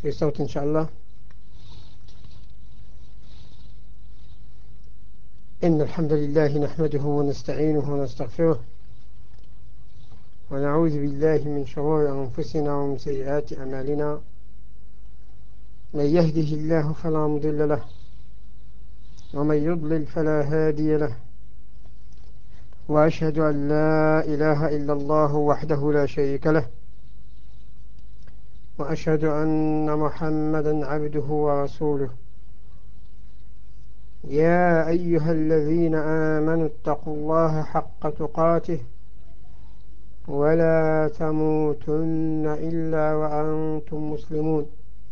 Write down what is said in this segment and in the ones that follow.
في صوت إن شاء الله. إن الحمد لله نحمده ونستعينه ونستغفره ونعوذ بالله من شرور أنفسنا ومن سيئات أعمالنا. من يهده الله فلا مضل له ومن يضلل فلا هادي له، وأشهد أن لا إله إلا الله وحده لا شريك له، وأشهد أن محمدا عبده ورسوله. يا أيها الذين آمنوا اتقوا الله حق تقاته ولا تموتن إلا وأنتم مسلمون.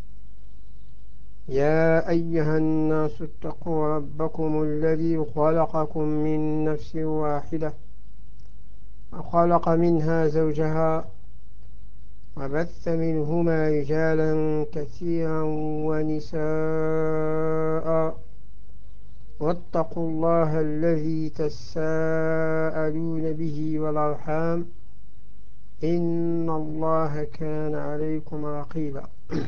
يا أيها الناس اتقوا ربكم الذي خلقكم من نفس واحدة وخلق منها زوجها وبث منهما رجالا كثيرا ونساء، واتقوا الله الذي تساءلون به والأرحام إن الله كان عليكم رقيبا.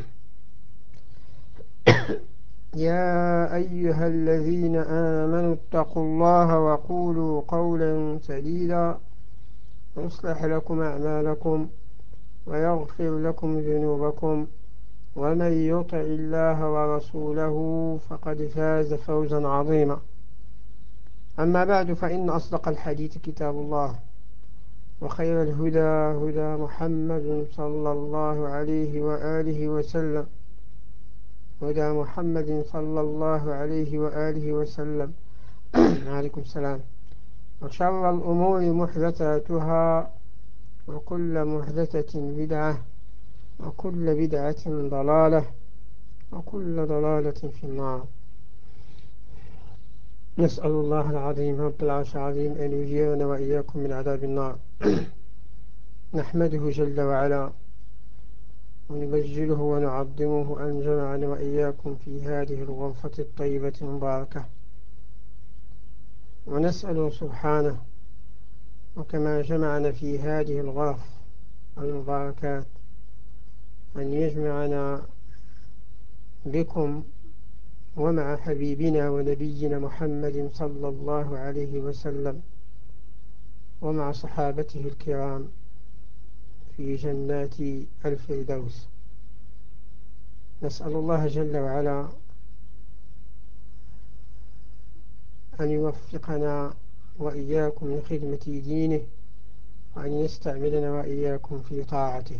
يا أيها الذين آمنوا اتقوا الله وقولوا قولا سديدا يصلح لكم أعمالكم ويغفر لكم ذنوبكم، ومن يطع الله ورسوله فقد فاز فوزا عظيما. أما بعد، فإن أصدق الحديث كتاب الله، وخير الهدى هدى محمد صلى الله عليه وآله وسلم هدى محمد صلى الله عليه وآله وسلم عليكم السلام. وشر الأمور محدثاتها، وكل محدثة بدعة، وكل بدعة ضلالة، وكل ضلالة في النار. نسأل الله العظيم رب العرش العظيم أن يجيرنا وإياكم من عذاب النار. نحمده جل وعلا ونبجله ونعظمه أن جمعنا وإياكم في هذه الغرفة الطيبة المباركة، ونسأله سبحانه وكما جمعنا في هذه الغرف المباركات أن يجمعنا بكم ومع حبيبنا ونبينا محمد صلى الله عليه وسلم ومع صحابته الكرام في جنات الفردوس. نسأل الله جل وعلا أن يوفقنا وإياكم لخدمة دينه، وأن يستعملنا وإياكم في طاعته.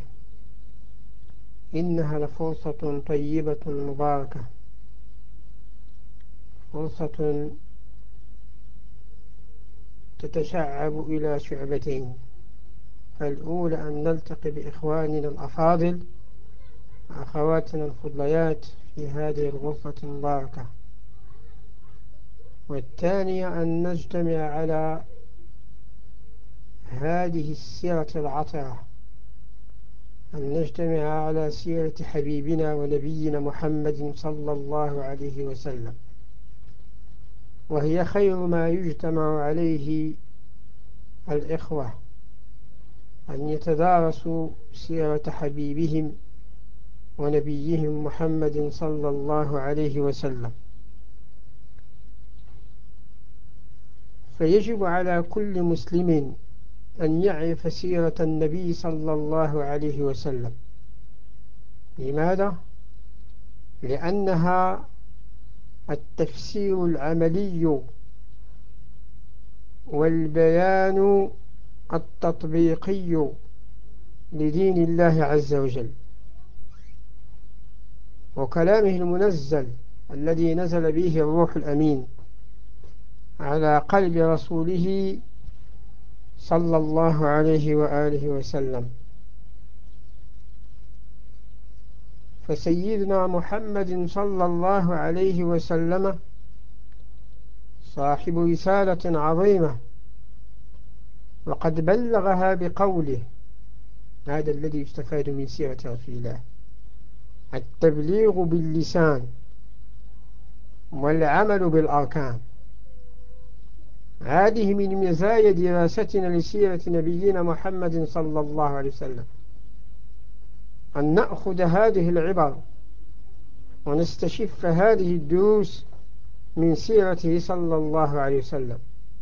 إنها لفرصة طيبة مباركة، فرصة تتشعب إلى شعبتين. فالأولى أن نلتقي بإخواننا الأفاضل وأخواتنا الفضليات في هذه الغرفة المباركة، والثانية أن نجتمع على هذه السيرة العطرة، أن نجتمع على سيرة حبيبنا ونبينا محمد صلى الله عليه وسلم، وهي خير ما يجتمع عليه الإخوة، أن يتدارسوا سيرة حبيبهم ونبيهم محمد صلى الله عليه وسلم. فيجب على كل مسلم أن يعرف سيرة النبي صلى الله عليه وسلم. لماذا؟ لأنها التفسير العملي والبيان التطبيقي لدين الله عز وجل، وكلامه المنزل الذي نزل به الروح الأمين على قلب رسوله صلى الله عليه وآله وسلم. فسيدنا محمد صلى الله عليه وسلم صاحب رسالة عظيمة، وقد بلغها بقوله. هذا الذي يستفاد من سيرة رسول الله، التبليغ باللسان والعمل بالأركان. هذه من مزايا دراستنا لسيرة نبينا محمد صلى الله عليه وسلم، أن نأخذ هذه العبر ونستشف هذه الدروس من سيرته صلى الله عليه وسلم.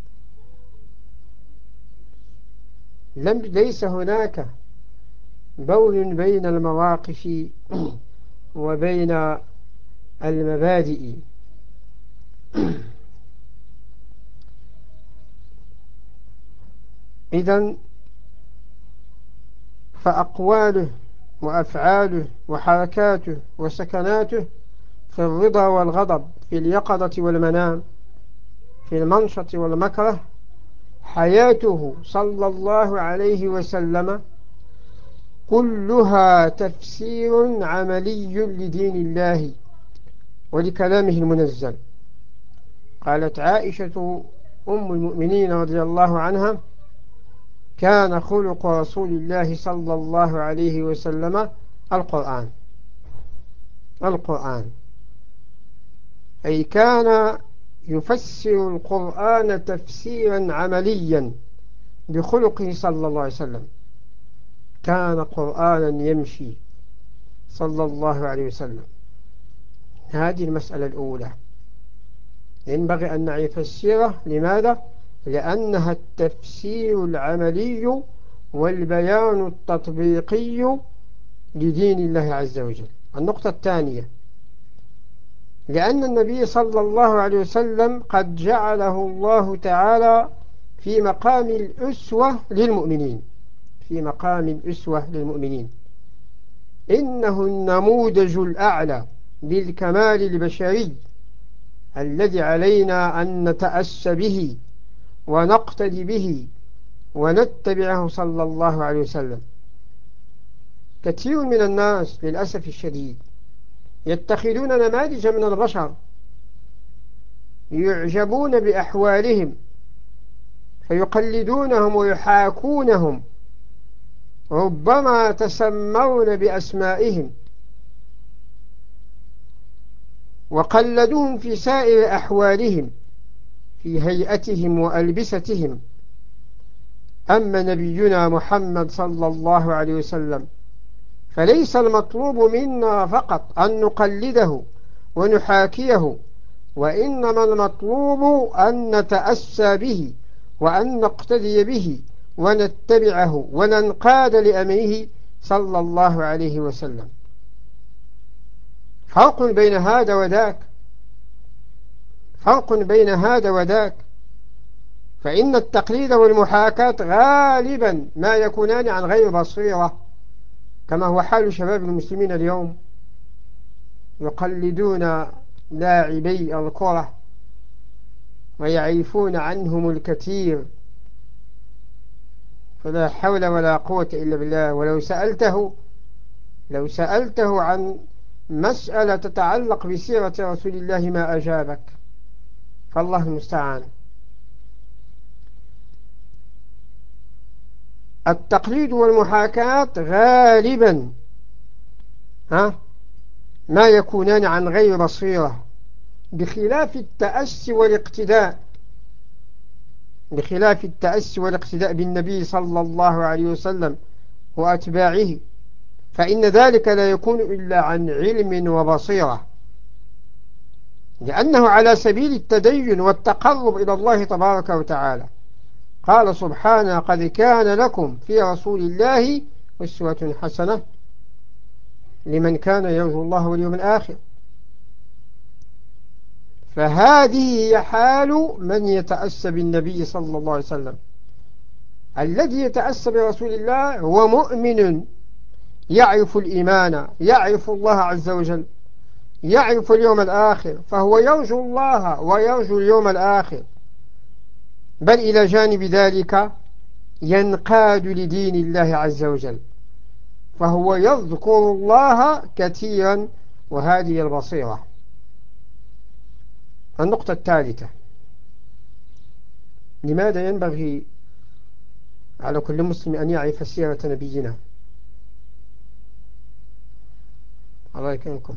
ليس هناك بول بين المواقف وبين المبادئ. إذن فأقواله وأفعاله وحركاته وسكناته في الرضا والغضب، في اليقظة والمنام، في المنشط والمكره، حياته صلى الله عليه وسلم كلها تفسير عملي لدين الله ولكلامه المنزل. قالت عائشة أم المؤمنين رضي الله عنها: كان خلق رسول الله صلى الله عليه وسلم القرآن. القرآن أي كان يفسر القرآن تفسيرا عمليا بخلقه صلى الله عليه وسلم. كان قرآنا يمشي صلى الله عليه وسلم. هذه المسألة الأولى ينبغي أن نعرف السيرة. لماذا؟ لأنها التفسير العملي والبيان التطبيقي لدين الله عز وجل. النقطة الثانية: لأن النبي صلى الله عليه وسلم قد جعله الله تعالى في مقام الأسوة للمؤمنين. في مقام الأسوة للمؤمنين. إنه النموذج الأعلى للكمال البشري الذي علينا أن نتأسى به ونقتدي به ونتبعه صلى الله عليه وسلم. كثير من الناس للأسف الشديد يتخذون نماذج من البشر يعجبون بأحوالهم فيقلدونهم ويحاكونهم، ربما تسمون بأسمائهم وقلدوهم في سائر أحوالهم، في هيئتهم وألبستهم. أما نبينا محمد صلى الله عليه وسلم فليس المطلوب منا فقط أن نقلده ونحاكيه، وإنما المطلوب أن نتأسى به وأن نقتدي به ونتبعه وننقاد لأمره صلى الله عليه وسلم. فرق بين هذا وذاك، فرق بين هذا وذاك. فإن التقليد والمحاكاة غالبا ما يكونان عن غير بصيرة، كما هو حال شباب المسلمين اليوم، يقلدون لاعبي الكرة ويعرفون عنهم الكثير، فلا حول ولا قوة إلا بالله. لو سألته عن مسألة تتعلق بسيرة رسول الله ما أجابك، فالله المستعان. التقليد والمحاكاة غالبا ما يكونان عن غير بصيرة، بخلاف التأسي والاقتداء، بخلاف التأسي والاقتداء بالنبي صلى الله عليه وسلم وأتباعه، فإن ذلك لا يكون إلا عن علم وبصيرة، لأنه على سبيل التدين والتقرب إلى الله تبارك وتعالى. قال سبحانه: قد كان لكم في رسول الله أسوة حسنة لمن كان يرجو الله واليوم الآخر. فهذه هي حال من يتأسى بالنبي صلى الله عليه وسلم. الذي يتأسى برسول الله هو مؤمن يعرف الإيمان، يعرف الله عز وجل، يعرف اليوم الآخر، فهو يرجو الله ويرجو اليوم الآخر، بل إلى جانب ذلك ينقاد لدين الله عز وجل، فهو يذكر الله كثيرا. وهذه البصيرة. النقطة الثالثة: لماذا ينبغي على كل مسلم أن يعرف سيرة نبينا؟ الله يكرمكم.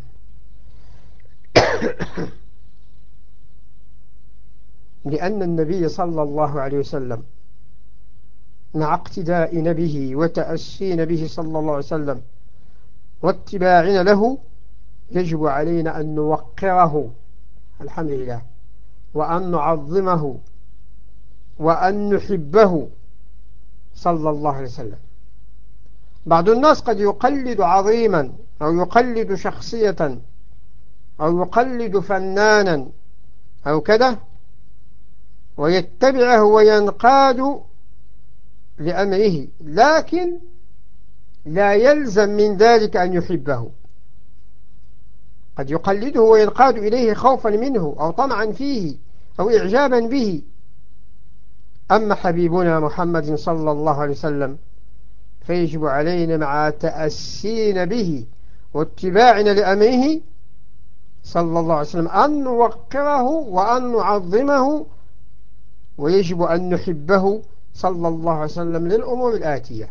لأن النبي صلى الله عليه وسلم مع اقتدائنا به وتأسينا به صلى الله عليه وسلم واتباعنا له يجب علينا أن نوقره، الحمد لله، وأن نعظمه وأن نحبه صلى الله عليه وسلم. بعض الناس قد يقلد عظيما أو يقلد شخصية أو يقلد فنانا أو كذا ويتبعه وينقاد لأمره، لكن لا يلزم من ذلك أن يحبه. قد يقلده وينقاد إليه خوفا منه أو طمعا فيه أو إعجابا به. أما حبيبنا محمد صلى الله عليه وسلم فيجب علينا مع تأسينا به واتباعنا لأمره صلى الله عليه وسلم أن نوقره وأن نعظمه، ويجب أن نحبه صلى الله عليه وسلم للأمور الآتية.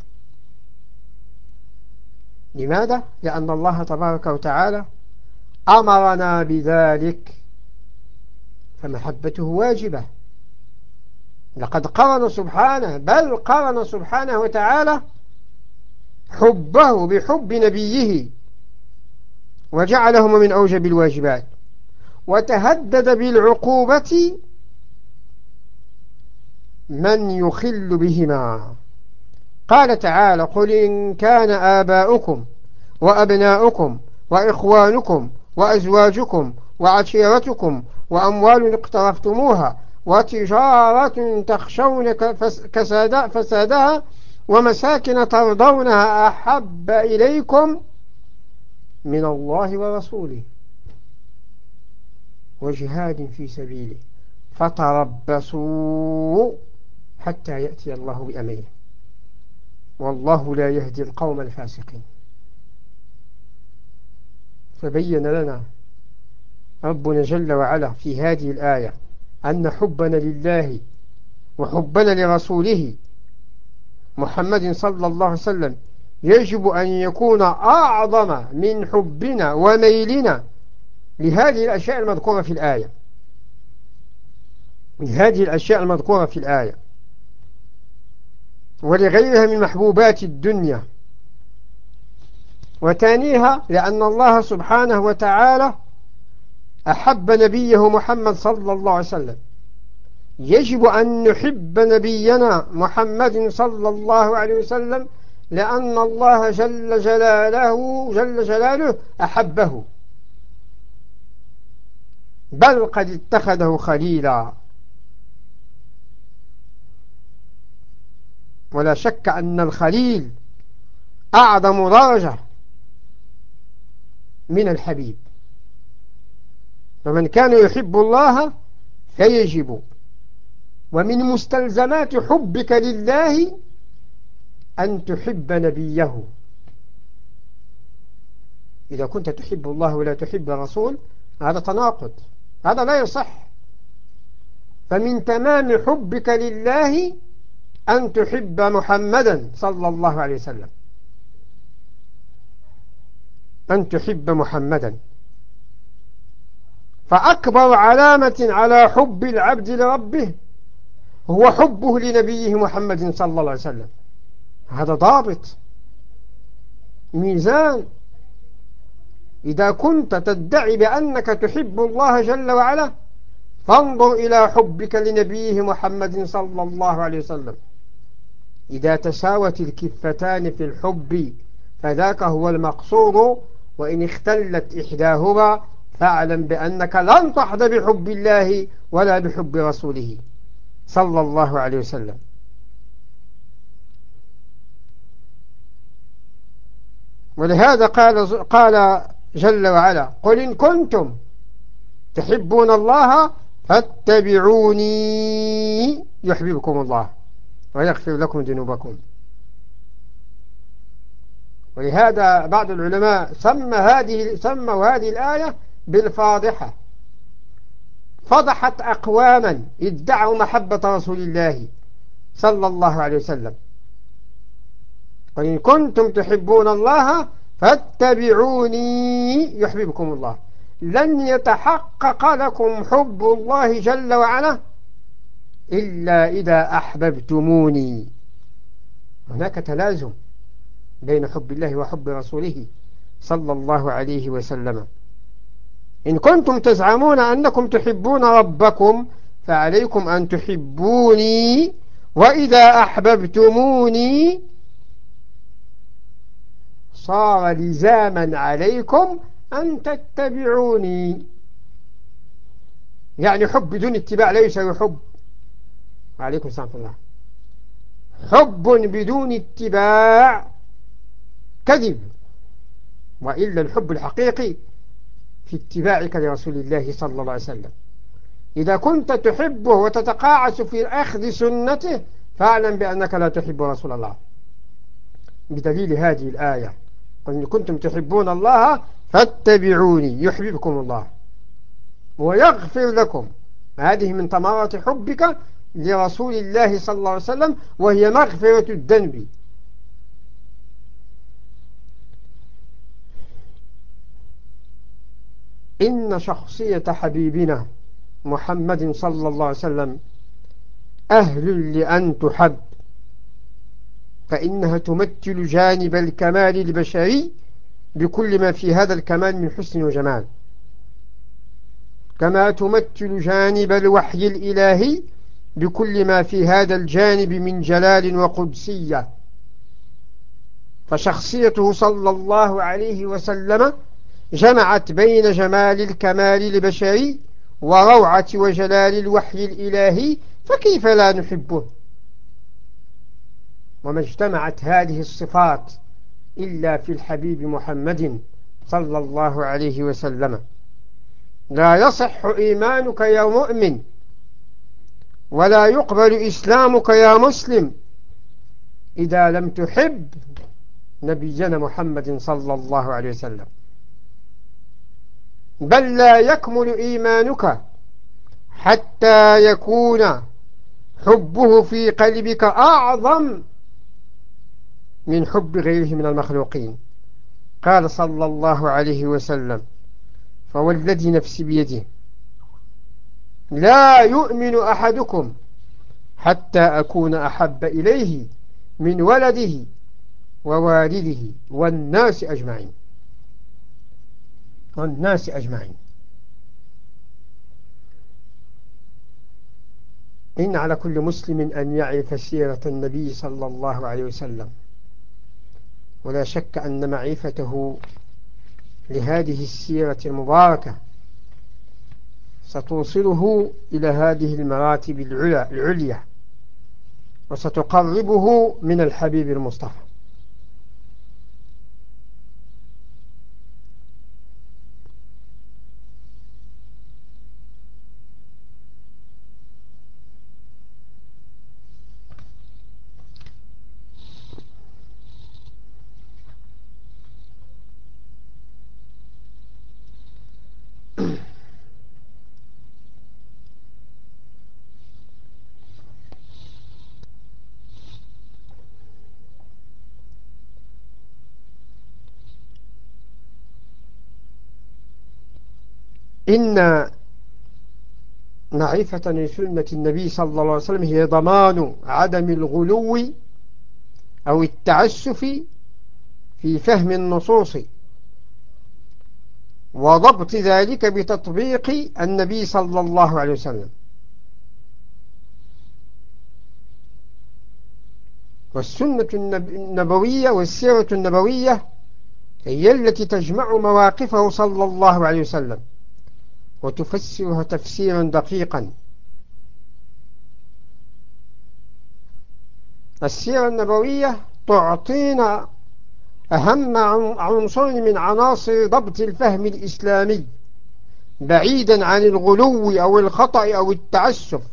لماذا؟ لأن الله تبارك وتعالى أمرنا بذلك، فمحبته واجبة. لقد قرن سبحانه، بل قرن سبحانه وتعالى حبه بحب نبيه وجعلهما من أوجب الواجبات، وتهدد بالعقوبة من يخل بهما. قال تعالى: قل إن كان آباؤكم وأبناؤكم وإخوانكم وأزواجكم وعشيرتكم وأموال اقترفتموها وتجارة تخشون فسادها ومساكن ترضونها أحب إليكم من الله ورسوله وجهاد في سبيله فتربصوا حتى يأتي الله بأمره والله لا يهدي القوم الفاسقين. فبين لنا ربنا جل وعلا في هذه الآية أن حبنا لله وحبنا لرسوله محمد صلى الله عليه وسلم يجب أن يكون أعظم من حبنا وميلنا لهذه الأشياء المذكورة في الآية، لهذه الأشياء المذكورة في الآية ولغيرها من محبوبات الدنيا. وثانيها لأن الله سبحانه وتعالى أحب نبيه محمد صلى الله عليه وسلم، يجب أن نحب نبينا محمد صلى الله عليه وسلم لأن الله جل جلاله أحبه، بل قد اتخذه خليلا. ولا شك أن الخليل أعظم درجة من الحبيب. فمن كان يحب الله فيجب، ومن مستلزمات حبك لله أن تحب نبيه. إذا كنت تحب الله ولا تحب الرسول هذا تناقض، هذا لا يصح. فمن تمام حبك لله أن تحب محمدا صلى الله عليه وسلم، أن تحب محمدا. فأكبر علامة على حب العبد لربه هو حبه لنبيه محمد صلى الله عليه وسلم. هذا ضابط، ميزان. إذا كنت تدعي بأنك تحب الله جل وعلا فانظر إلى حبك لنبيه محمد صلى الله عليه وسلم. إذا تساوت الكفتان في الحب فذاك هو المقصود، وإن اختلت إحداهما فاعلم بأنك لن تحظى بحب الله ولا بحب رسوله صلى الله عليه وسلم. ولهذا قال جل وعلا: قل إن كنتم تحبون الله فاتبعوني يحببكم الله ويغفر لكم ذنوبكم. ولهذا بعض العلماء سموا هذه الآية بالفاضحة. فضحت أقواما ادعوا محبة رسول الله صلى الله عليه وسلم. وإن كنتم تحبون الله فاتبعوني يحببكم الله. لن يتحقق لكم حب الله جل وعلا إلا إذا أحببتموني. هناك تلازم بين حب الله وحب رسوله صلى الله عليه وسلم. إن كنتم تزعمون أنكم تحبون ربكم فعليكم أن تحبوني، وإذا أحببتموني صار لزاما عليكم أن تتبعوني. يعني حب بدون اتباع لا يساوي حب. وعليكم السلام ورحمة الله. حب بدون اتباع كذب، وإلا الحب الحقيقي في اتباعك لرسول الله صلى الله عليه وسلم. إذا كنت تحبه وتتقاعس في أخذ سنته فاعلم بأنك لا تحب رسول الله، بدليل هذه الآية: قل إن كنتم تحبون الله فاتبعوني يحببكم الله ويغفر لكم. هذه من ثمرات حبك لرسول الله صلى الله عليه وسلم، وهي مغفرة الذنب. إن شخصية حبيبنا محمد صلى الله عليه وسلم أهل لأن تحب، فإنها تمثل جانب الكمال البشري بكل ما في هذا الكمال من حسن وجمال، كما تمثل جانب الوحي الإلهي بكل ما في هذا الجانب من جلال وقدسية. فشخصيته صلى الله عليه وسلم جمعت بين جمال الكمال البشري وروعة وجلال الوحي الإلهي، فكيف لا نحبه؟ وما اجتمعت هذه الصفات إلا في الحبيب محمد صلى الله عليه وسلم. لا يصح إيمانك يا مؤمن، ولا يقبل إسلامك يا مسلم، إذا لم تحب نبينا محمد صلى الله عليه وسلم. بل لا يكمل إيمانك حتى يكون حبه في قلبك أعظم من حب غيره من المخلوقين. قال صلى الله عليه وسلم: فوالذي نفسي بيده لا يؤمن أحدكم حتى أكون أحب إليه من ولده ووالده والناس أجمعين. والناس أجمعين. إن على كل مسلم أن يعرف سيرة النبي صلى الله عليه وسلم، ولا شك أن معرفته لهذه السيرة المباركة ستوصله إلى هذه المراتب العليا، وستقربه من الحبيب المصطفى. إن معرفة لسنة النبي صلى الله عليه وسلم هي ضمان عدم الغلو أو التعسف في فهم النصوص، وضبط ذلك بتطبيق النبي صلى الله عليه وسلم. والسنة النبوية والسيرة النبوية هي التي تجمع مواقفه صلى الله عليه وسلم وتفسرها تفسيرا دقيقا. السيرة النبوية تعطينا أهم عنصر من عناصر ضبط الفهم الإسلامي، بعيدا عن الغلو أو الخطأ أو التعسف،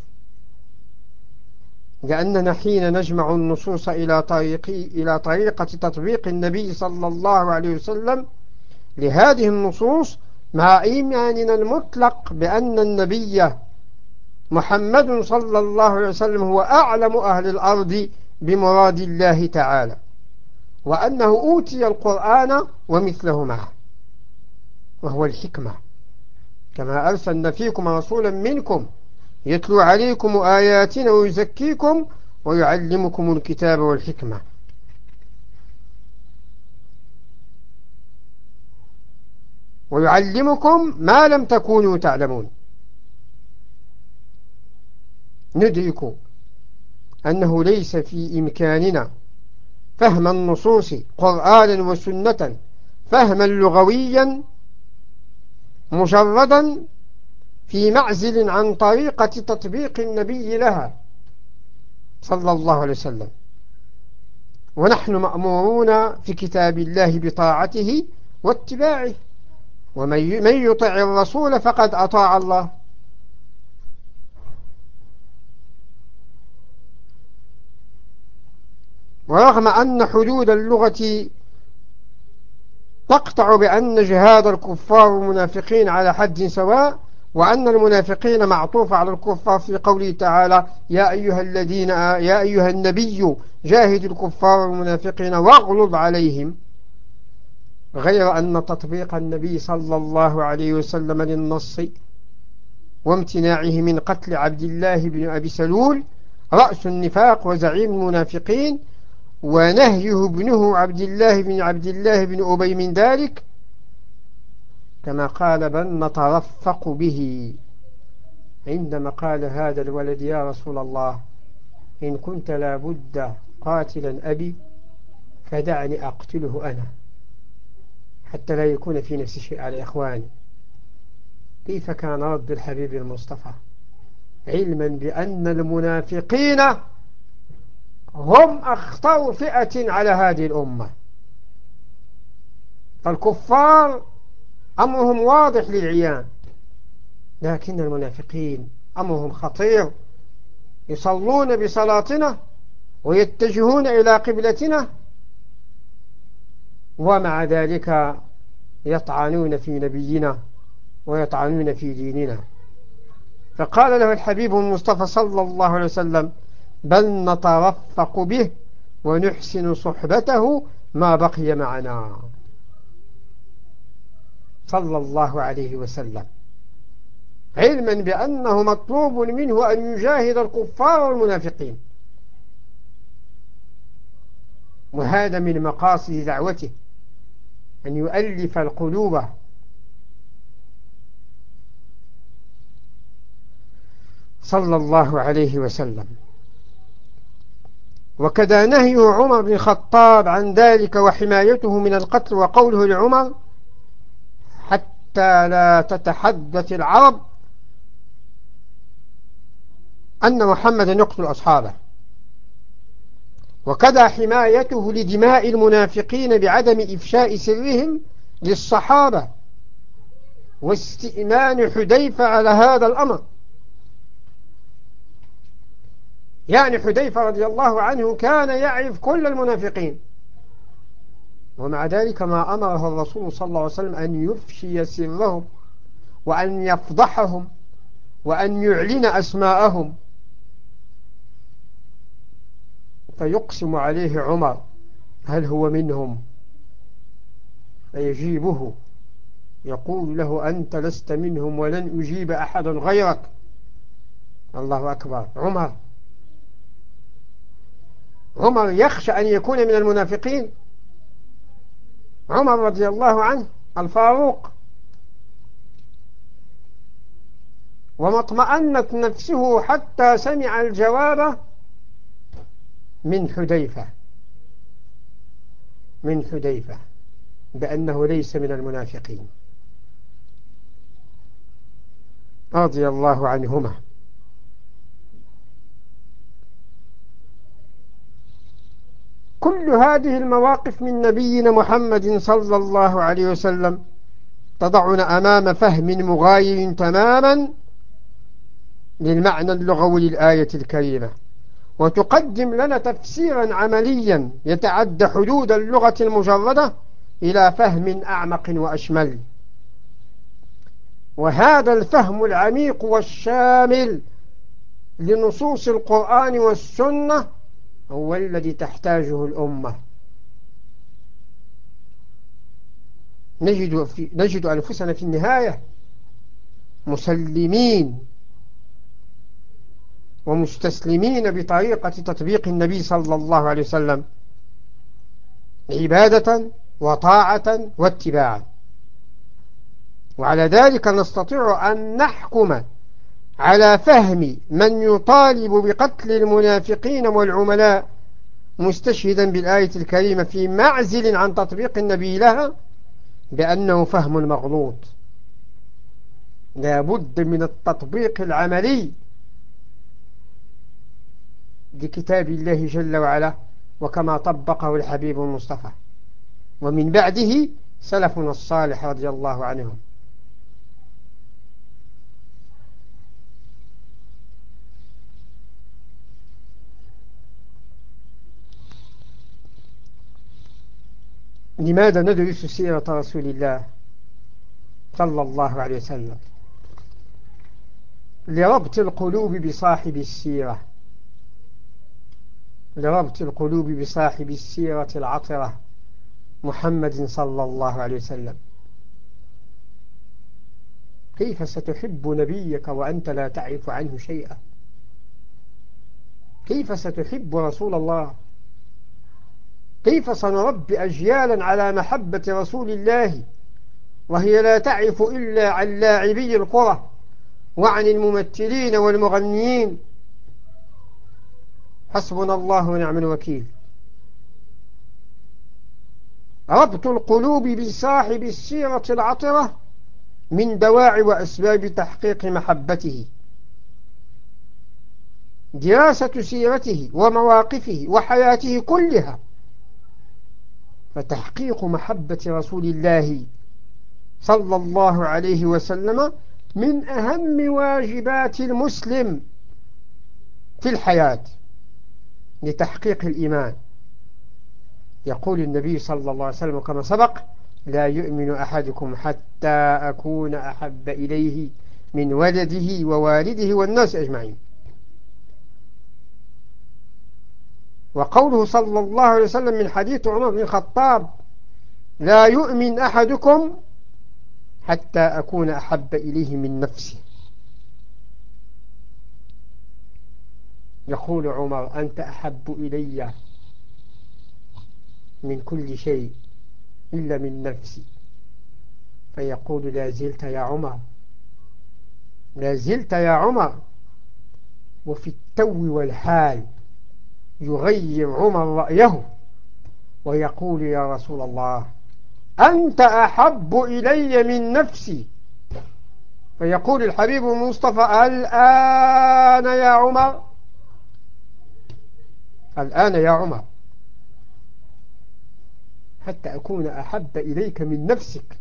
لأننا حين نجمع النصوص إلى طريقة تطبيق النبي صلى الله عليه وسلم لهذه النصوص، مع إيماننا المطلق بأن النبي محمد صلى الله عليه وسلم هو أعلم أهل الأرض بمراد الله تعالى، وأنه أوتي القرآن ومثله معه، وهو الحكمة، كما أرسلنا فيكم رسولا منكم يتلو عليكم آياتنا ويزكيكم ويعلمكم الكتاب والحكمة. ويعلمكم ما لم تكونوا تعلمون. ندرك أنه ليس في إمكاننا فهم النصوص قرآنا وسنة فهما لغويا مجردا في معزل عن طريقة تطبيق النبي لها صلى الله عليه وسلم. ونحن مأمورون في كتاب الله بطاعته واتباعه، ومن يطع الرسول فقد أطاع الله. ورغم أن حدود اللغة تقطع بأن جهاد الكفار والمنافقين على حد سواء، وأن المنافقين معطوف على الكفار في قوله تعالى يا أيها النبي جاهد الكفار والمنافقين واغلظ عليهم، غير أن تطبيق النبي صلى الله عليه وسلم للنص وامتناعه من قتل عبد الله بن أبي سلول رأس النفاق وزعيم المنافقين، ونهيه ابنه عبد الله بن أبي من ذلك، كما قال بل نترفق به عندما قال هذا الولد يا رسول الله إن كنت لابد قاتلا أبي فدعني أقتله أنا حتى لا يكون في نفس شيء على إخواني. كيف كان رد الحبيب المصطفى علما بأن المنافقين هم أخطر فئة على هذه الأمة؟ فالكفار أمرهم واضح للعيان، لكن المنافقين أمرهم خطير، يصلون بصلاتنا ويتجهون إلى قبلتنا، ومع ذلك يطعنون في نبينا ويطعنون في ديننا. فقال له الحبيب المصطفى صلى الله عليه وسلم بل نترفق به ونحسن صحبته ما بقي معنا صلى الله عليه وسلم، علما بأنه مطلوب منه أن يجاهد الكفار والمنافقين. وهذا من مقاصد دعوته أن يؤلف القلوب. صلى الله عليه وسلم. وكذا نهي عمر بن الخطاب عن ذلك وحمايته من القتل، وقوله لعمر حتى لا تتحدث العرب أن محمدا يقتل أصحابه. وكذا حمايته لدماء المنافقين بعدم إفشاء سرهم للصحابة، واستئمان حذيفة على هذا الأمر. يعني حذيفة رضي الله عنه كان يعرف كل المنافقين، ومع ذلك ما أمره الرسول صلى الله عليه وسلم أن يفشي سرهم وأن يفضحهم وأن يعلن أسماءهم. فيقسم عليه عمر هل هو منهم؟ فيجيبه يقول له أنت لست منهم ولن أجيب أحد غيرك. الله أكبر. عمر يخشى أن يكون من المنافقين. عمر رضي الله عنه الفاروق، وما اطمأنت نفسه حتى سمع الجواب من حذيفة بأنه ليس من المنافقين رضي الله عنهما. كل هذه المواقف من نبينا محمد صلى الله عليه وسلم تضعنا أمام فهم مغاير تماما للمعنى اللغوي للآية الكريمة، وتقدم لنا تفسيرا عمليا يتعدى حدود اللغة المجردة إلى فهم أعمق وأشمل. وهذا الفهم العميق والشامل لنصوص القرآن والسنة هو الذي تحتاجه الأمة. نجد أنفسنا في النهاية مسلمين ومستسلمين بطريقة تطبيق النبي صلى الله عليه وسلم عبادة وطاعة واتباعا. وعلى ذلك نستطيع أن نحكم على فهم من يطالب بقتل المنافقين والعملاء مستشهدا بالآية الكريمة في معزل عن تطبيق النبي لها بأنه فهم مغلوط. لا بد من التطبيق العملي لكتاب الله جل وعلا وكما طبقه الحبيب المصطفى ومن بعده سلفنا الصالح رضي الله عنهم. لماذا ندرس سيرة رسول الله صلى الله عليه وسلم؟ لربط القلوب بصاحب السيرة، لربط القلوب بصاحب السيرة العطرة محمد صلى الله عليه وسلم. كيف ستحب نبيك وأنت لا تعرف عنه شيئا؟ كيف ستحب رسول الله؟ كيف سنربي أجيالا على محبة رسول الله وهي لا تعرف إلا عن لاعبي الكرة وعن الممثلين والمغنيين؟ حسبنا الله ونعم الوكيل. ربط القلوب بصاحب السيرة العطرة من دواعي وأسباب تحقيق محبته، دراسة سيرته ومواقفه وحياته كلها، فتحقيق محبة رسول الله صلى الله عليه وسلم من أهم واجبات المسلم في الحياة لتحقيق الإيمان. يقول النبي صلى الله عليه وسلم كما سبق: لا يؤمن أحدكم حتى أكون أحب إليه من ولده ووالده والناس أجمعين. وقوله صلى الله عليه وسلم من حديث عمر بن الخطاب: لا يؤمن أحدكم حتى أكون أحب إليه من نفسه. يقول عمر: أنت أحب إلي من كل شيء إلا من نفسي. فيقول: لا زلت يا عمر، لا زلت يا عمر. وفي التو والحال يغير عمر رأيه ويقول: يا رسول الله، أنت أحب إلي من نفسي. فيقول الحبيب المصطفى: الآن يا عمر، الآن يا عمر، حتى أكون أحب إليك من نفسك.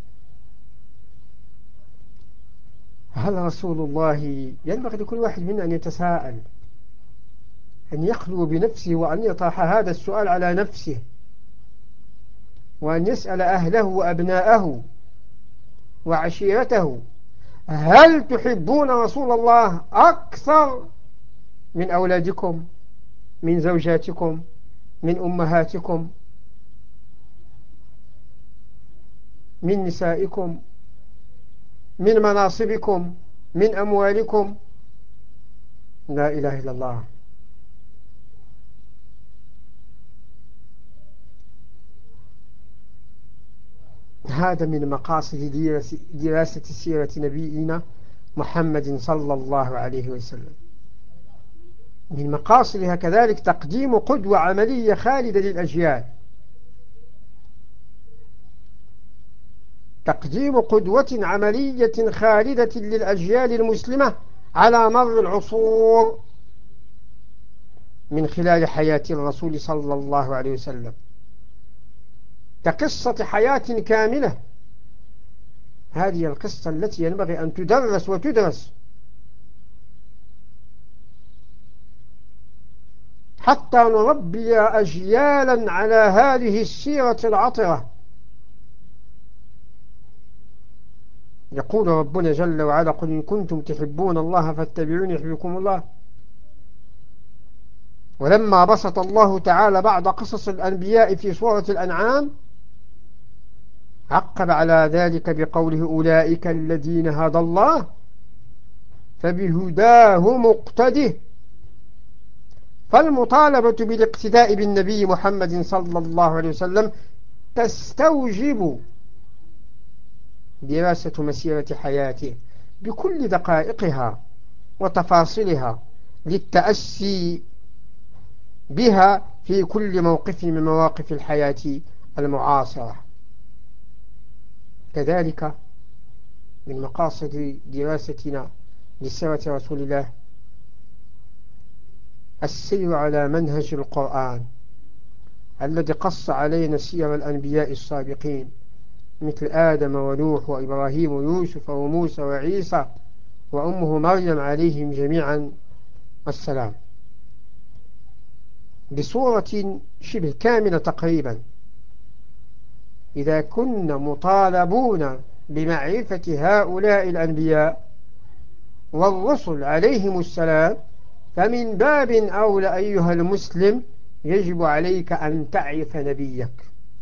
هل رسول الله ينبغي لكل واحد منا أن يتساءل، أن يخلو بنفسه وأن يطرح هذا السؤال على نفسه، وأن يسأل أهله وأبناءه وعشيرته: هل تحبون رسول الله أكثر من أولادكم، من زوجاتكم، من أمهاتكم، من نسائكم، من مناصبكم، من أموالكم؟ لا إله إلا الله. هذا من مقاصد دراسة سيرة نبينا محمد صلى الله عليه وسلم. من مقاصدها كذلك تقديم قدوة عملية خالدة للأجيال، تقديم قدوة عملية خالدة للأجيال المسلمة على مر العصور من خلال حياة الرسول صلى الله عليه وسلم، كقصة حياة كاملة. هذه القصة التي ينبغي أن تدرس وتدرس حتى نربي أجيالا على هذه السيرة العطرة. يقول ربنا جل وعلا: قل إن كنتم تحبون الله فاتبعوني يحببكم الله. ولما بسط الله تعالى بعض قصص الأنبياء في سورة الأنعام عقب على ذلك بقوله: أولئك الذين هدى الله فبهداه مقتده. فالمطالبة بالاقتداء بالنبي محمد صلى الله عليه وسلم تستوجب دراسة مسيرة حياته بكل دقائقها وتفاصيلها للتأسي بها في كل موقف من مواقف الحياة المعاصرة. كذلك من مقاصد دراستنا لسيرة رسول الله السير على منهج القرآن الذي قص علينا سير الأنبياء السابقين مثل آدم ونوح وإبراهيم ويوسف وموسى وعيسى وأمه مريم عليهم جميعا السلام بصورة شبه كاملة تقريبا. إذا كنا مطالبون بمعرفة هؤلاء الأنبياء والرسل عليهم السلام فمن باب أولى أيها المسلم يجب عليك أن تعرف نبيك.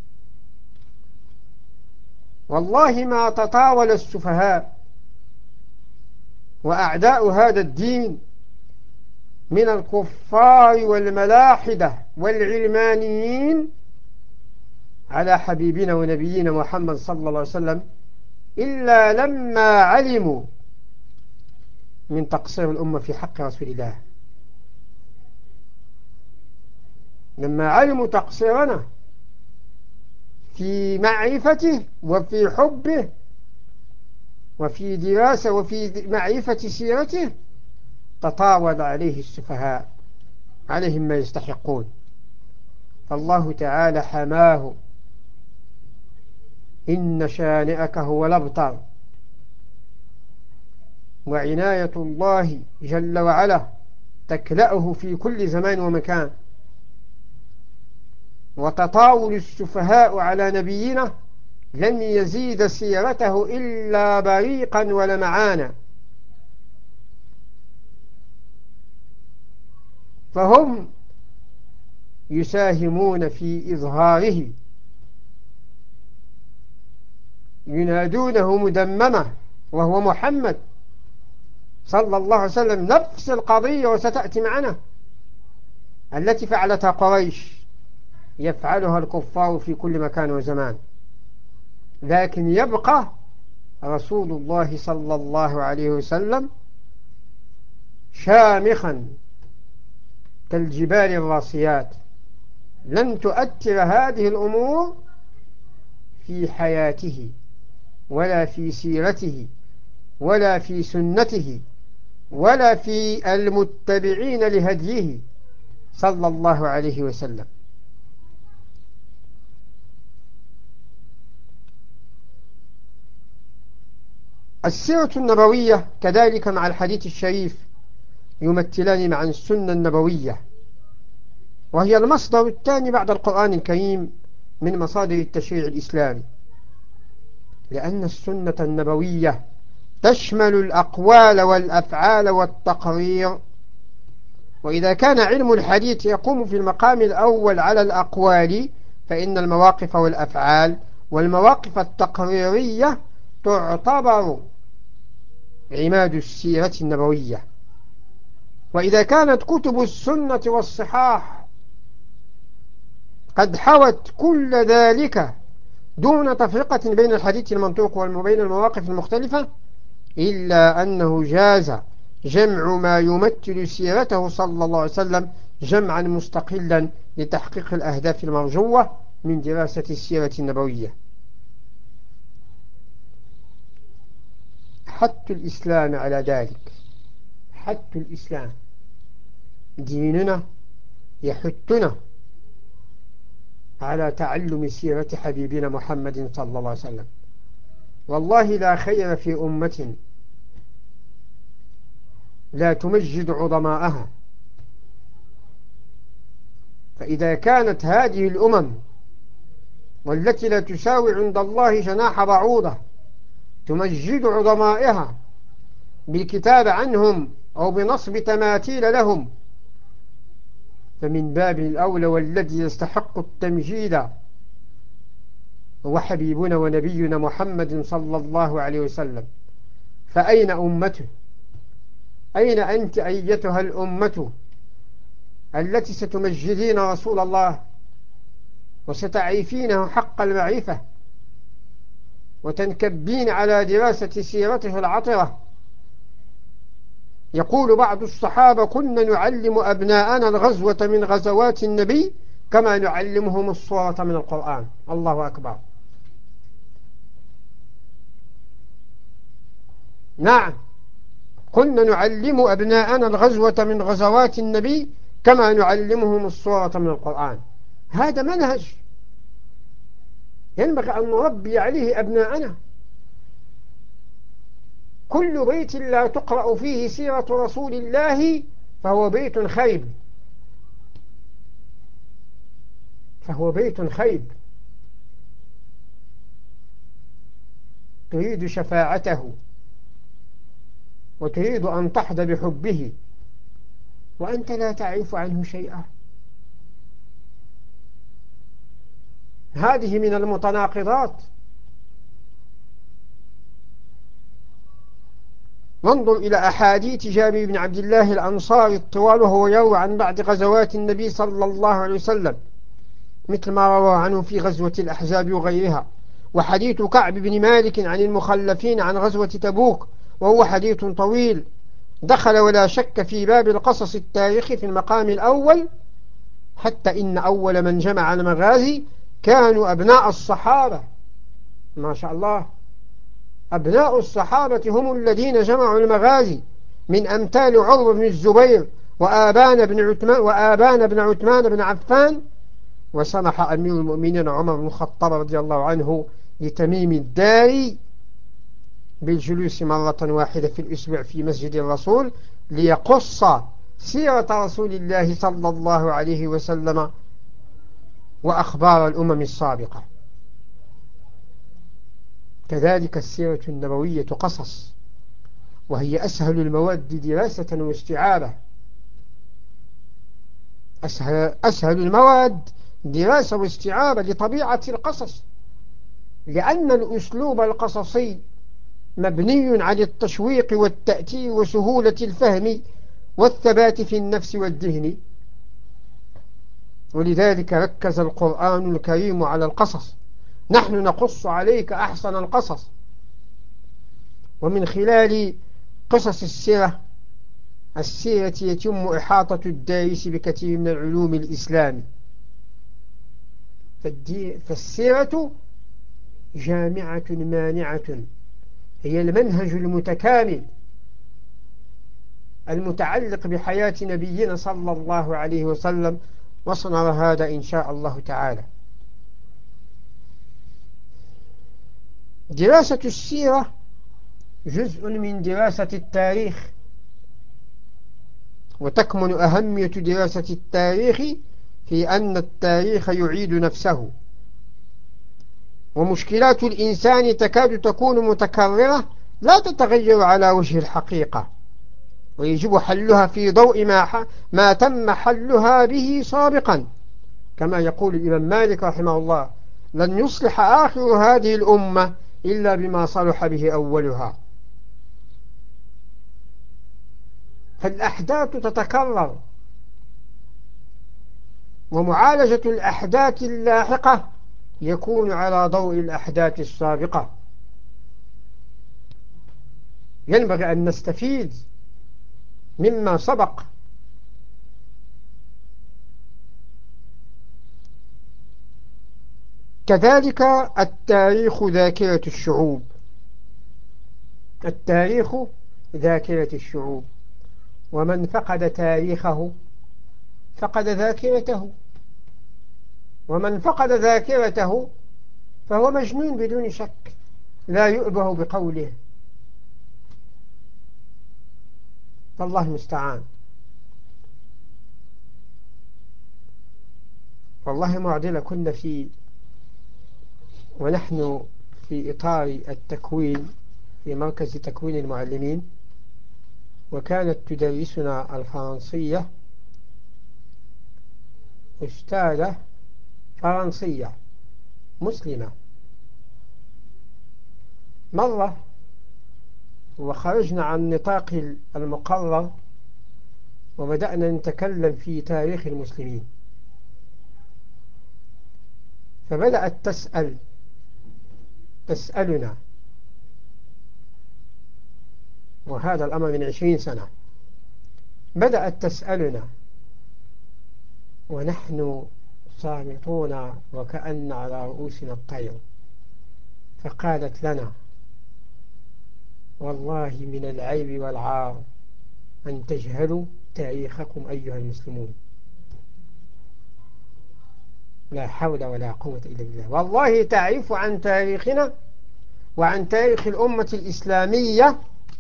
والله ما تطاول السفهاء وأعداء هذا الدين من الكفار والملاحدة والعلمانيين على حبيبنا ونبينا محمد صلى الله عليه وسلم إلا لما علموا من تقصير الأمة في حق رسول الله، لما علموا تقصيرنا في معرفته وفي حبه وفي دراسة وفي معرفة سيرته تطاول عليه السفهاء عليهم ما يستحقون. فالله تعالى حماه إن شانئك هو الأبتر، وعناية الله جل وعلا تكلأه في كل زمان ومكان. وتطاول السفهاء على نبينا لن يزيد سيرته إلا بريقا ولمعانا، فهم يساهمون في إظهاره، ينادونه مدممة وهو محمد صلى الله عليه وسلم. نفس القضية وستأتي معنا التي فعلتها قريش يفعلها الكفار في كل مكان وزمان، لكن يبقى رسول الله صلى الله عليه وسلم شامخا كالجبال الراسيات. لن تؤثر هذه الأمور في حياته ولا في سيرته ولا في سنته ولا في المتبعين لهديه صلى الله عليه وسلم. السيرة النبوية كذلك مع الحديث الشريف يمثلان مع السنة النبوية، وهي المصدر الثاني بعد القرآن الكريم من مصادر التشريع الإسلامي، لأن السنة النبوية تشمل الأقوال والأفعال والتقرير. وإذا كان علم الحديث يقوم في المقام الأول على الأقوال، فإن المواقف والأفعال والمواقف التقريرية تعتبر عماد السيرة النبوية. وإذا كانت كتب السنة والصحاح قد حوت كل ذلك دون تفرقة بين الحديث المنطوق وبين المواقف المختلفة، إلا أنه جاز جمع ما يمثل سيرته صلى الله عليه وسلم جمعا مستقلا لتحقيق الأهداف المرجوة من دراسة السيرة النبوية. حث الإسلام على ذلك، حث الإسلام ديننا يحثنا على تعلم سيرة حبيبنا محمد صلى الله عليه وسلم. والله لا خير في أمة لا تمجد عظماءها، فإذا كانت هذه الأمم والتي لا تساوي عند الله جناح بعوضة تمجد عظمائها بالكتاب عنهم أو بنصب تماثيل لهم، فمن باب الأولى والذي يستحق التمجيد هو حبيبنا ونبينا محمد صلى الله عليه وسلم. فأين أمته؟ أين أنت أيتها الأمة التي ستمجدين رسول الله وستعرفينه حق المعرفة وتنكبين على دراسة سيرته العطرة. يقول بعض الصحابة: كنا نعلم أبناءنا الغزوة من غزوات النبي كما نعلمهم الصورة من القرآن. الله أكبر. نعم، كنا نعلم أبناءنا الغزوة من غزوات النبي كما نعلمهم الصورة من القرآن. هذا منهج ينبغي أن نربي عليه أبناءنا. كل بيت لا تقرأ فيه سيرة رسول الله فهو بيت خيب، فهو بيت خيب. تريد شفاعته وتريد أن تحظى بحبه وأنت لا تعرف عنه شيئا. هذه من المتناقضات. وانظر إلى أحاديث جابر بن عبد الله الأنصاري الطوال، وهو يروى عن بعض غزوات النبي صلى الله عليه وسلم، مثل ما روى عنه في غزوة الأحزاب وغيرها، وحديث كعب بن مالك عن المخلفين عن غزوة تبوك، وهو حديث طويل دخل ولا شك في باب القصص التاريخي في المقام الأول، حتى إن أول من جمع المغازي كانوا أبناء الصحابة. ما شاء الله، أبناء الصحابة هم الذين جمعوا المغازي، من أمثال عروة بن الزبير وآبان بن عثمان بن عفان. وسمح أمير المؤمنين عمر بن الخطاب رضي الله عنه لتميم الداري بالجلوس مرة واحدة في الأسبوع في مسجد الرسول ليقص سيرة رسول الله صلى الله عليه وسلم وأخبار الأمم السابقة. كذلك السيرة النبوية قصص، وهي أسهل المواد دراسة واستيعابا. أسهل المواد دراسة واستيعابا لطبيعة القصص، لأن الأسلوب القصصي مبني على التشويق والتأثير وسهولة الفهم والثبات في النفس والذهن. ولذلك ركز القرآن الكريم على القصص. نحن نقص عليك أحسن القصص. ومن خلال قصص السيرة يتم إحاطة الدارس بكثير من العلوم الإسلام. فالسيرة جامعة مانعة، هي المنهج المتكامل المتعلق بحياة نبينا صلى الله عليه وسلم، وسنرى هذا إن شاء الله تعالى. دراسة السيرة جزء من دراسة التاريخ، وتكمن أهمية دراسة التاريخ في أن التاريخ يعيد نفسه، ومشكلات الإنسان تكاد تكون متكررة لا تتغير على وجه الحقيقة، ويجب حلها في ضوء ما تم حلها به سابقا. كما يقول الإمام مالك رحمه الله: لن يصلح آخر هذه الأمة إلا بما صلح به أولها. فالأحداث تتكرر، ومعالجة الأحداث اللاحقة يكون على ضوء الأحداث السابقة. ينبغي أن نستفيد مما سبق. كذلك التاريخ ذاكرة الشعوب. التاريخ ذاكرة الشعوب، ومن فقد تاريخه فقد ذاكرته، ومن فقد ذاكرته فهو مجنون بدون شك، لا يؤبه بقوله. فالله المستعان. والله معضلة كنا ونحن في إطار التكوين في مركز تكوين المعلمين، وكانت تدرسنا الفرنسية أستاذة فرنسية مسلمة. مرة وخرجنا عن نطاق المقرر وبدأنا نتكلم في تاريخ المسلمين، فبدأت تسأل تسألنا، وهذا الأمر من 20 سنة بدأت تسألنا ونحن صامتون وكأن على رؤوسنا الطير، فقالت لنا: والله من العيب والعار أن تجهلوا تاريخكم أيها المسلمون. لا حول ولا قوة إلا بالله. والله تعرف عن تاريخنا وعن تاريخ الأمة الإسلامية،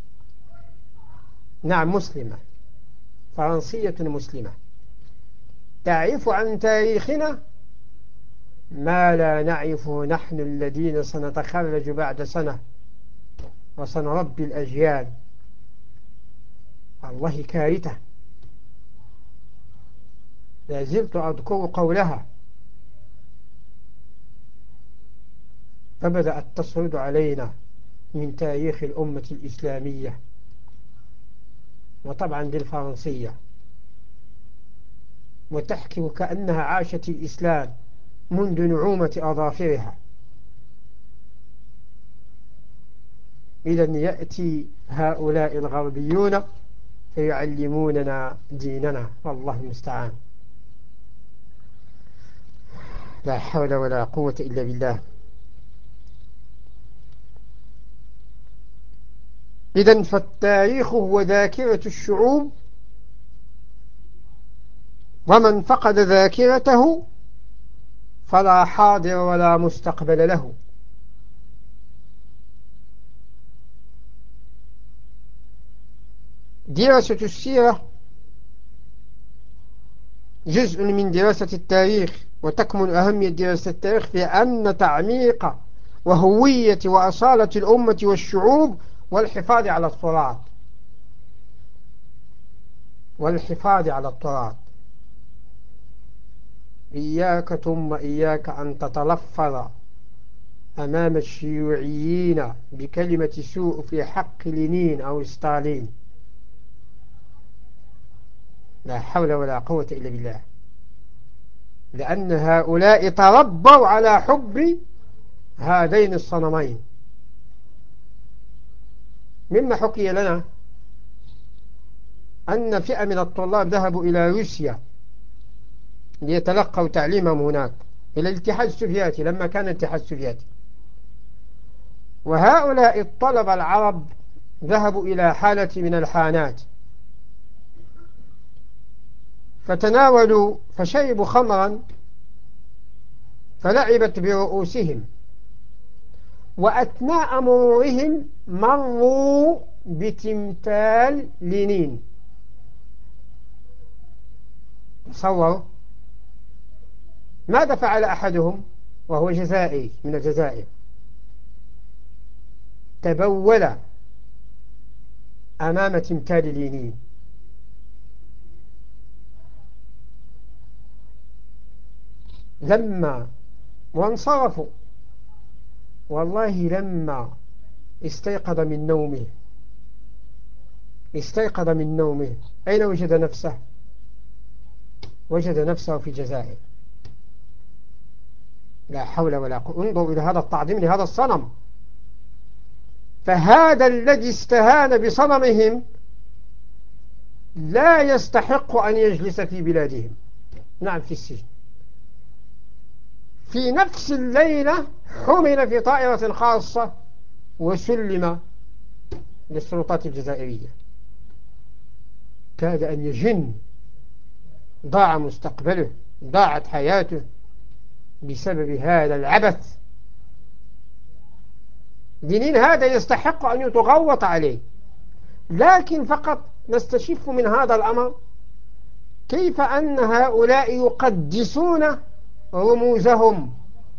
نعم مسلمة فرنسية مسلمة، تعرف عن تاريخنا ما لا نعرفه نحن الذين سنتخرج بعد سنة وسنربي الأجيال. الله كارثة. لا زلت أذكر قولها، فبدأت تسرد علينا من تاريخ الأمة الإسلامية، وطبعا بالفرنسية، وتحكي كأنها عاشت الإسلام منذ نعومة أظافرها. إذن يأتي هؤلاء الغربيون فيعلموننا ديننا، والله المستعان. لا حول ولا قوة إلا بالله. إذن فالتاريخ هو ذاكرة الشعوب، ومن فقد ذاكرته فلا حاضر ولا مستقبل له. دراسة السيرة جزء من دراسة التاريخ، وتكمن أهمية دراسة التاريخ في أن تعميق وهوية وأصالة الأمة والشعوب والحفاظ على التراث إياك ثم إياك أن تتلفظ أمام الشيوعيين بكلمة سوء في حق لينين أو ستالين. لا حول ولا قوة إلا بالله. لأن هؤلاء تربوا على حب هذين الصنمين. مما حكي لنا أن فئة من الطلاب ذهبوا إلى روسيا ليتلقوا تعليمهم هناك، إلى الاتحاد السوفيتي لما كان الاتحاد السوفيتي. وهؤلاء الطلبة العرب ذهبوا إلى حالة من الحانات، فتناولوا فشربوا خمرا فلعبت برؤوسهم، وأثناء مرورهم مروا بتمثال لينين. تصوروا ماذا فعل أحدهم وهو جزائري من الجزائر؟ تبول أمام تمثال لينين. لما وانصرفوا، والله لما استيقظ من نومه أين وجد نفسه؟ وجد نفسه في الجزائر. لا حول ولا قوة. انظروا إلى هذا التعظيم لهذا الصنم. فهذا الذي استهان بصنمهم لا يستحق أن يجلس في بلادهم، نعم في السجن. في نفس الليلة حمل في طائرة خاصة وسلم للسلطات الجزائرية. كاد أن يجن، ضاع مستقبله، ضاعت حياته بسبب هذا العبث. لينين هذا يستحق أن يتغوط عليه. لكن فقط نستشف من هذا الأمر كيف أن هؤلاء يقدسون رموزهم.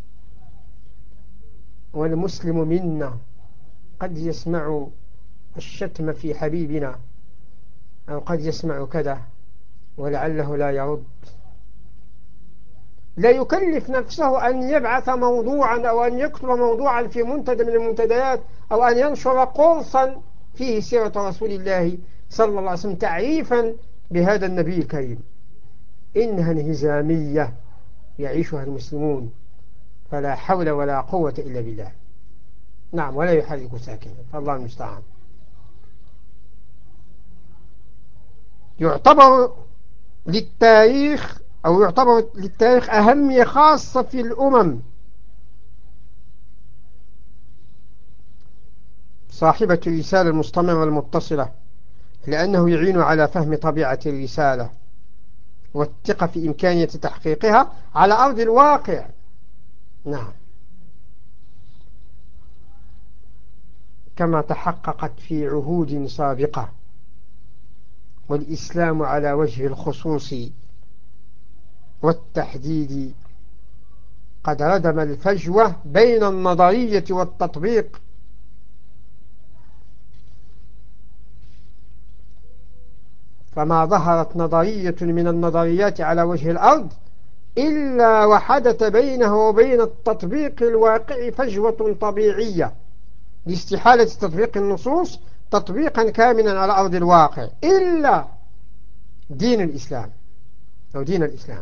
والمسلم منا قد يسمع الشتم في حبيبنا، أو قد يسمع كذا ولعله لا يرد، لا يكلف نفسه أن يبعث موضوعا أو أن يكتب موضوعا في منتدى من المنتديات، أو أن ينشر قرصا فيه سيرة رسول الله صلى الله عليه وسلم تعريفا بهذا النبي الكريم. إنها انهزامية يعيشها المسلمون، فلا حول ولا قوة إلا بالله. نعم، ولا يحرك ساكنا، فالله المستعان. يعتبر للتاريخ، أو يعتبر للتاريخ أهمية خاصة في الأمم صاحبة الرسالة المستمرة المتصلة، لأنه يعين على فهم طبيعة الرسالة والثقة في إمكانية تحقيقها على أرض الواقع. نعم، كما تحققت في عهود سابقة. والإسلام على وجه الخصوص والتحديد قد ردم الفجوة بين النظرية والتطبيق، فما ظهرت نظرية من النظريات على وجه الأرض إلا وحدث بينه وبين التطبيق الواقعي فجوة طبيعية لاستحالة تطبيق النصوص تطبيقا كاملا على أرض الواقع إلا دين الإسلام، أو دين الإسلام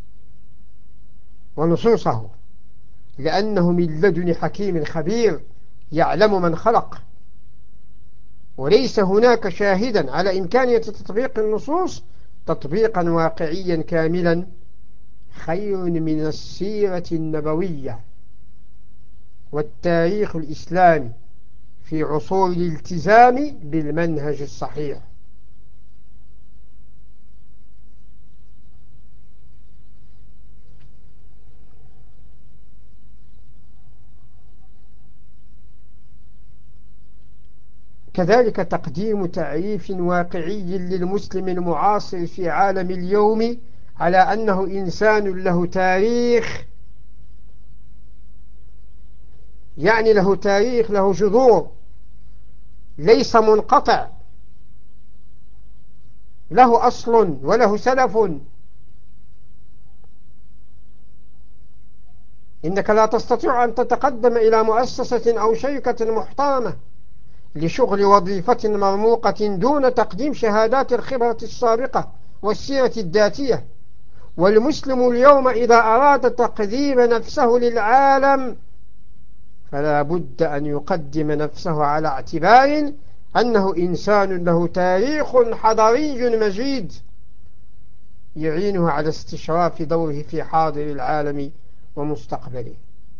ونصوصه، لأنه من لدن حكيم خبير يعلم من خلق، وليس هناك شاهدا على إمكانية تطبيق النصوص تطبيقا واقعيا كاملا خير من السيرة النبوية والتاريخ الإسلامي في عصور الالتزام بالمنهج الصحيح. كذلك تقديم تعريف واقعي للمسلم المعاصر في عالم اليوم على أنه إنسان له تاريخ، يعني له تاريخ، له جذور، ليس منقطع، له أصل وله سلف. إنك لا تستطيع أن تتقدم إلى مؤسسة أو شركة محترمة لشغل وظيفة مرموقة دون تقديم شهادات الخبرة السابقة والسيرة الذاتية. والمسلم اليوم إذا أراد تقديم نفسه للعالم فلا بد أن يقدم نفسه على اعتبار أنه إنسان له تاريخ حضاري مجيد يعينه على استشراف دوره في حاضر العالم ومستقبله.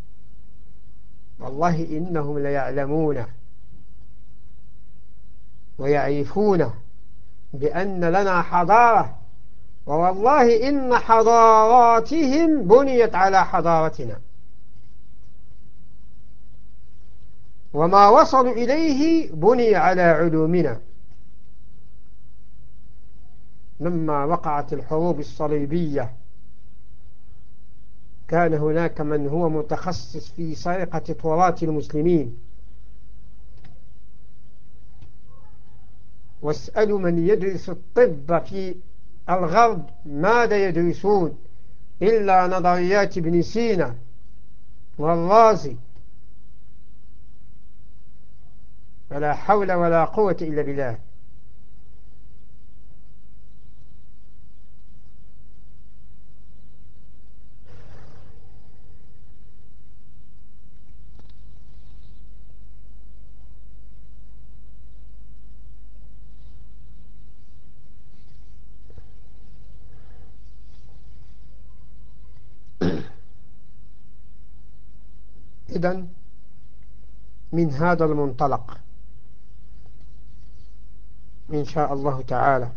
والله إنهم ليعلمون ويعرفون بأن لنا حضارة، ووالله إن حضاراتهم بنيت على حضارتنا، وما وصلوا إليه بني على علومنا. لما وقعت الحروب الصليبية كان هناك من هو متخصص في سرقة تراث المسلمين، واسألوا من يدرس الطب في الغرب ماذا يدرسون إلا نظريات ابن سينا والرازي. فلا حول ولا قوة إلا بالله. إذن من هذا المنطلق إن شاء الله تعالى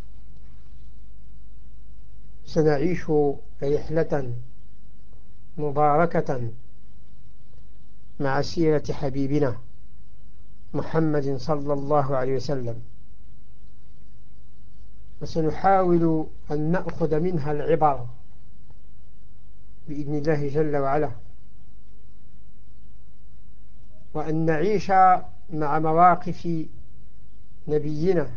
سنعيش رحلة مباركة مع سيرة حبيبنا محمد صلى الله عليه وسلم، وسنحاول أن نأخذ منها العبر بإذن الله جل وعلا، وأن نعيش مع مواقف نبينا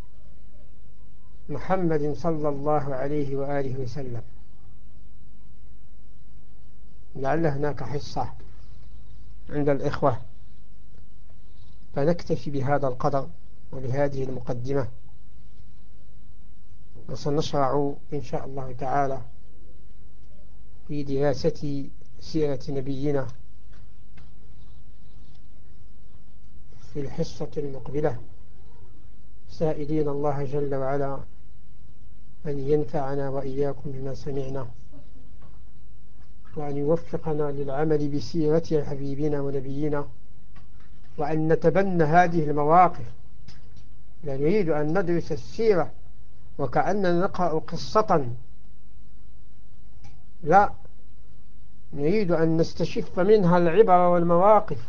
محمد صلى الله عليه وآله وسلم. لعل هناك حصة عند الإخوة، فنكتفي بهذا القدر وبهذه المقدمة، وسنشرع إن شاء الله تعالى في دراسة سيرة نبينا في الحصة المقبلة، سائلين الله جل وعلا أن ينفعنا وإياكم بما سمعنا، وأن يوفقنا للعمل بسيرة حبيبنا ونبينا، وأن نتبنى هذه المواقف. لا نريد أن ندرس السيرة وكأننا نقرأ قصة، لا، نريد أن نستشف منها العبر والمواقف،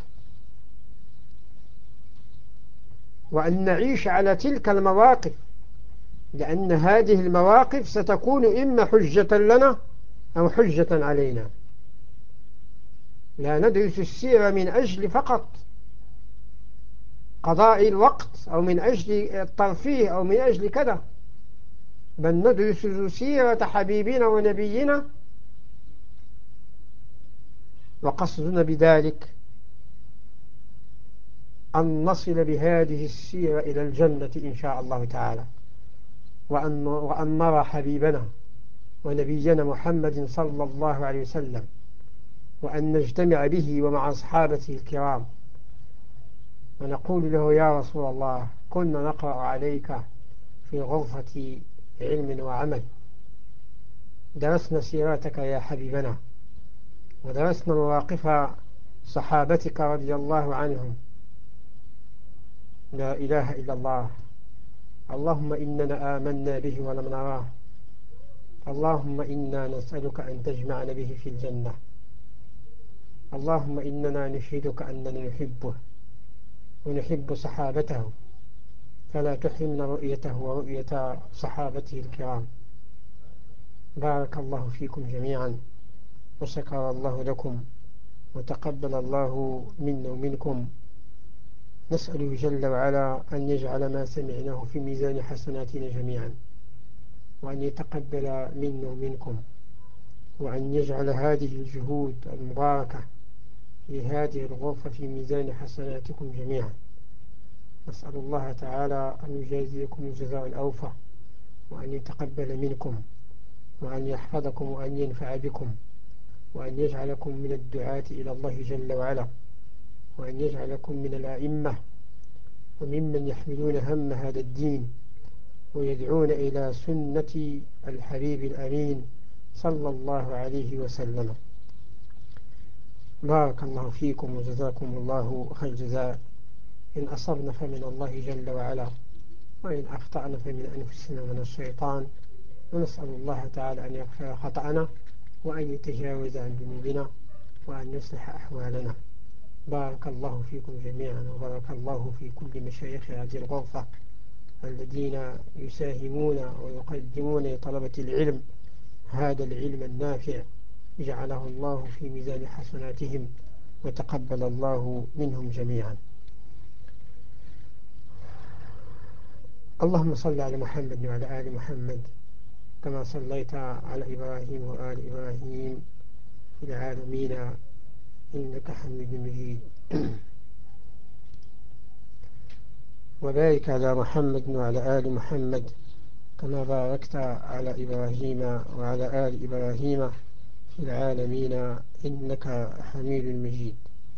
وأن نعيش على تلك المواقف، لأن هذه المواقف ستكون إما حجة لنا أو حجة علينا. لا ندرس السيرة من أجل فقط قضاء الوقت أو من أجل الترفيه أو من أجل كذا، بل ندرس سيرة حبيبنا ونبينا وقصدنا بذلك أن نصل بهذه السيرة إلى الجنة إن شاء الله تعالى، وأن نرى حبيبنا ونبينا محمد صلى الله عليه وسلم، وأن نجتمع به ومع أصحابته الكرام ونقول له: يا رسول الله، كنا نقرأ عليك في غرفة علم وعمل، درسنا سيرتك يا حبيبنا، ودرسنا مواقف صحابتك رضي الله عنهم. لا إله إلا الله. اللهم إننا آمنا به ولم نراه، اللهم إنا نسألك أن تجمعنا به في الجنة، اللهم إننا نشهدك أننا نحبه ونحب صحابته، فلا تحرمنا رؤيته ورؤية صحابته الكرام. بارك الله فيكم جميعا، وشكر الله لكم، وتقبل الله منا ومنكم. نسأله جل وعلا أن يجعل ما سمعناه في ميزان حسناتنا جميعا، وأن يتقبل منا ومنكم، وأن يجعل هذه الجهود المباركة في هذه الغرفة في ميزان حسناتكم جميعا. نسأل الله تعالى أن يجازيكم الجزاء الأوفى، وأن يتقبل منكم، وأن يحفظكم، وأن ينفع بكم، وأن يجعلكم من الدعاة إلى الله جل وعلا، وأن يجعلكم من الأئمة وممن يحملون هم هذا الدين ويدعون إلى سنة الحبيب الأمين صلى الله عليه وسلم. بارك الله فيكم وجزاكم الله خير الجزاء. إن أصبنا فمن الله جل وعلا، وإن أخطأنا فمن أنفسنا ومن الشيطان، ونسأل الله تعالى أن يغفر خطأنا وأن يتجاوز عن ذنوبنا وأن يصلح أحوالنا. بارك الله فيكم جميعا، وبارك الله في كل مشايخ هذه الغرفة الذين يساهمون ويقدمون لطلبة العلم هذا العلم النافع، جعله الله في ميزان حسناتهم، وتقبل الله منهم جميعا. اللهم صل على محمد وعلى آل محمد كما صليت على إبراهيم وآل إبراهيم في العالمين إنك حميد مجيد. وبارك على محمد وعلى آل محمد كما باركت على إبراهيم وعلى آل إبراهيم في العالمين إنك حميد مجيد.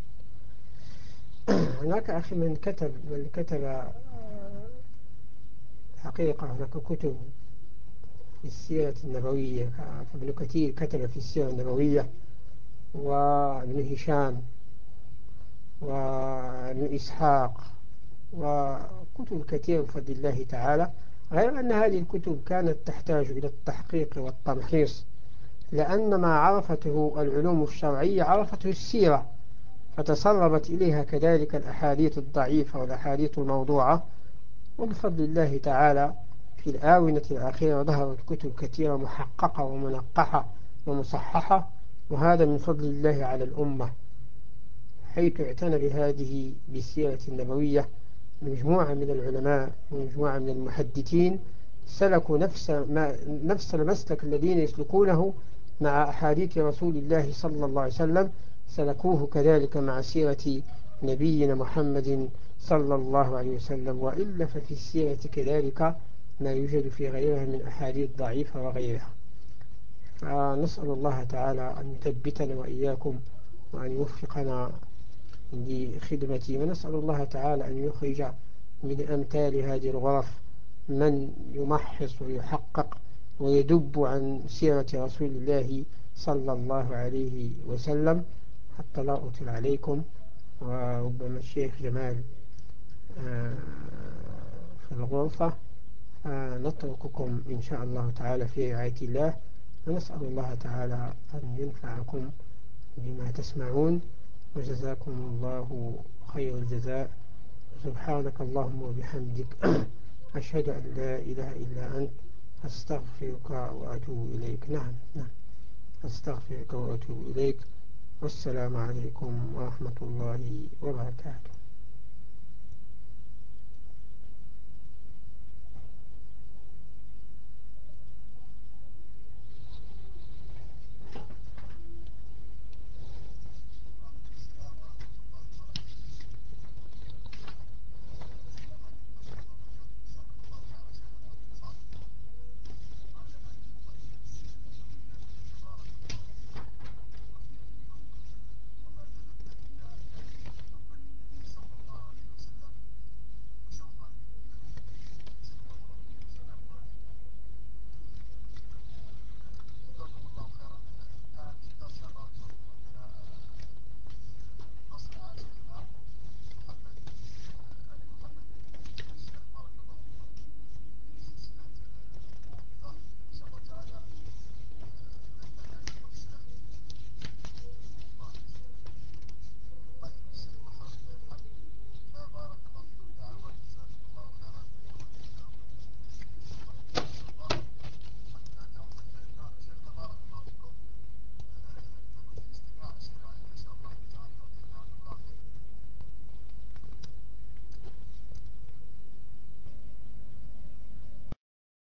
هناك أخي من كتب حقيقة، هناك كتب في السيرة النبوية، فابن كثير كتب في السيرة النبوية، وابن هشام، وابن إسحاق، وكتب كثيرة بفضل الله تعالى، غير أن هذه الكتب كانت تحتاج إلى التحقيق والتمحيص، لأن ما عرفته العلوم الشرعية عرفته السيرة، فتسربت إليها كذلك الأحاديث الضعيفة والأحاديث الموضوعة. وبفضل الله تعالى في الآونة الأخيرة ظهرت كتب كثيرة محققة ومنقحة ومصححة، وهذا من فضل الله على الأمة، حيث اعتنى بهذه بالسيرة النبوية مجموعة من العلماء ومجموعة من المحدثين، سلكوا نفس المسلك الذين يسلكونه مع أحاديث رسول الله صلى الله عليه وسلم، سلكوه كذلك مع سيرة نبينا محمد صلى الله عليه وسلم. وإلا ففي السيرة كذلك ما يوجد في غيرها من أحاديث ضعيفة وغيرها. فنسأل الله تعالى أن يثبتنا وإياكم، وأن يوفقنا لخدمتي، ونسأل الله تعالى أن يخرج من أمثال هذه الغرف من يمحص ويحقق ويدب عن سيرة رسول الله صلى الله عليه وسلم. حتى لا أطل عليكم، وربما الشيخ جمال في الغرفة، نترككم إن شاء الله تعالى في رعاية الله، ونسأل الله تعالى أن ينفعكم بما تسمعون، وجزاكم الله خير الجزاء. سبحانك اللهم وبحمدك أشهد أن لا إله إلا أنت أستغفرك وأتوب إليك. نعم أستغفرك وأتوب إليك. والسلام عليكم ورحمة الله وبركاته.